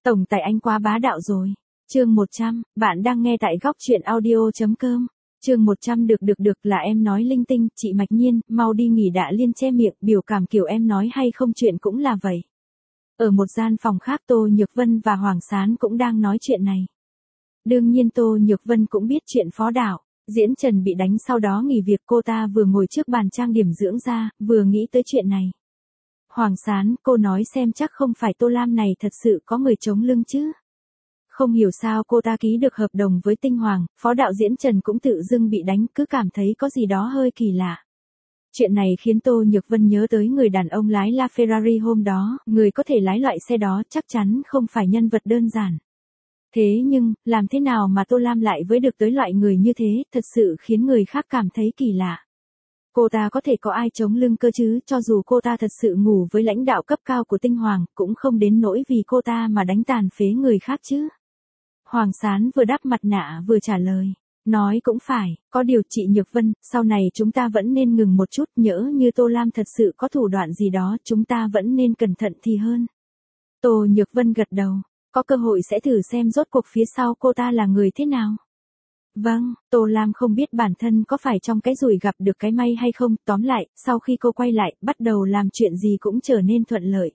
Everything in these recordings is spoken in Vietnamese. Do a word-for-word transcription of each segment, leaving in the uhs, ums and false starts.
Tổng tài anh quá bá đạo rồi. Chương một trăm, bạn đang nghe tại góc truyện audio.com. Chương một trăm được được được là em nói linh tinh, chị Mạch Nhiên, mau đi nghỉ đã liên che miệng, biểu cảm kiểu em nói hay không chuyện cũng là vậy. Ở một gian phòng khác Tô Nhược Vân và Hoàng Sán cũng đang nói chuyện này. Đương nhiên Tô Nhược Vân cũng biết chuyện Phó Đạo, Diễn Trần bị đánh sau đó nghỉ việc, cô ta vừa ngồi trước bàn trang điểm dưỡng da, vừa nghĩ tới chuyện này. Hoàng Sán, cô nói xem chắc không phải Tô Lam này thật sự có người chống lưng chứ. Không hiểu sao cô ta ký được hợp đồng với Tinh Hoàng, Phó Đạo Diễn Trần cũng tự dưng bị đánh, cứ cảm thấy có gì đó hơi kỳ lạ. Chuyện này khiến Tô Nhược Vân nhớ tới người đàn ông lái La Ferrari hôm đó, người có thể lái loại xe đó chắc chắn không phải nhân vật đơn giản. Thế nhưng, làm thế nào mà Tô Lam lại với được tới loại người như thế, thật sự khiến người khác cảm thấy kỳ lạ. Cô ta có thể có ai chống lưng cơ chứ, cho dù cô ta thật sự ngủ với lãnh đạo cấp cao của Tinh Hoàng, cũng không đến nỗi vì cô ta mà đánh tàn phế người khác chứ. Hoàng Sán vừa đắp mặt nạ vừa trả lời. Nói cũng phải, có điều chị Nhược Vân, sau này chúng ta vẫn nên ngừng một chút, nhỡ như Tô Lam thật sự có thủ đoạn gì đó, chúng ta vẫn nên cẩn thận thì hơn. Tô Nhược Vân gật đầu, có cơ hội sẽ thử xem rốt cuộc phía sau cô ta là người thế nào. Vâng, Tô Lam không biết bản thân có phải trong cái rủi gặp được cái may hay không, tóm lại, sau khi cô quay lại, bắt đầu làm chuyện gì cũng trở nên thuận lợi.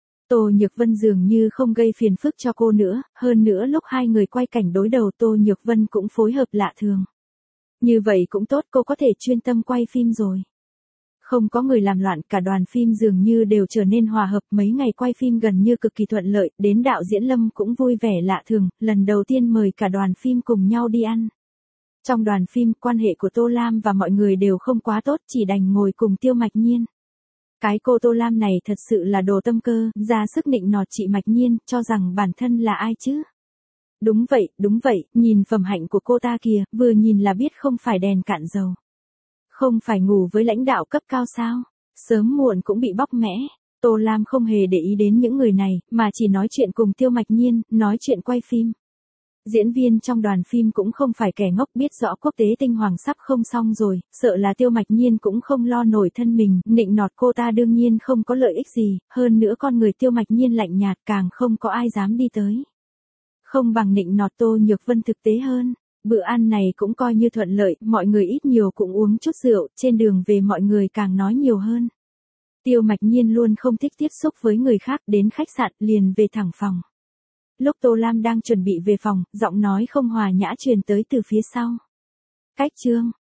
Tô Nhược Vân dường như không gây phiền phức cho cô nữa, hơn nữa lúc hai người quay cảnh đối đầu Tô Nhược Vân cũng phối hợp lạ thường. Như vậy cũng tốt, cô có thể chuyên tâm quay phim rồi. Không có người làm loạn, cả đoàn phim dường như đều trở nên hòa hợp, mấy ngày quay phim gần như cực kỳ thuận lợi, đến đạo diễn Lâm cũng vui vẻ lạ thường, lần đầu tiên mời cả đoàn phim cùng nhau đi ăn. Trong đoàn phim, quan hệ của Tô Lam và mọi người đều không quá tốt, chỉ đành ngồi cùng Tiêu Mạch Nhiên. Cái cô Tô Lam này thật sự là đồ tâm cơ, ra sức nịnh nọt chị Mạch Nhiên, cho rằng bản thân là ai chứ? Đúng vậy, đúng vậy, nhìn phẩm hạnh của cô ta kìa, vừa nhìn là biết không phải đèn cạn dầu. Không phải ngủ với lãnh đạo cấp cao sao? Sớm muộn cũng bị bóc mẽ. Tô Lam không hề để ý đến những người này, mà chỉ nói chuyện cùng Tiêu Mạch Nhiên, nói chuyện quay phim. Diễn viên trong đoàn phim cũng không phải kẻ ngốc, biết rõ quốc tế Tinh Hoàng sắp không xong rồi, sợ là Tiêu Mạch Nhiên cũng không lo nổi thân mình, nịnh nọt cô ta đương nhiên không có lợi ích gì, hơn nữa con người Tiêu Mạch Nhiên lạnh nhạt, càng không có ai dám đi tới. Không bằng nịnh nọt Tô Nhược Vân thực tế hơn. Bữa ăn này cũng coi như thuận lợi, mọi người ít nhiều cũng uống chút rượu, trên đường về mọi người càng nói nhiều hơn. Tiêu Mạch Nhiên luôn không thích tiếp xúc với người khác, đến khách sạn liền về thẳng phòng. Lúc Tô Lam đang chuẩn bị về phòng, giọng nói không hòa nhã truyền tới từ phía sau. Cách Trương,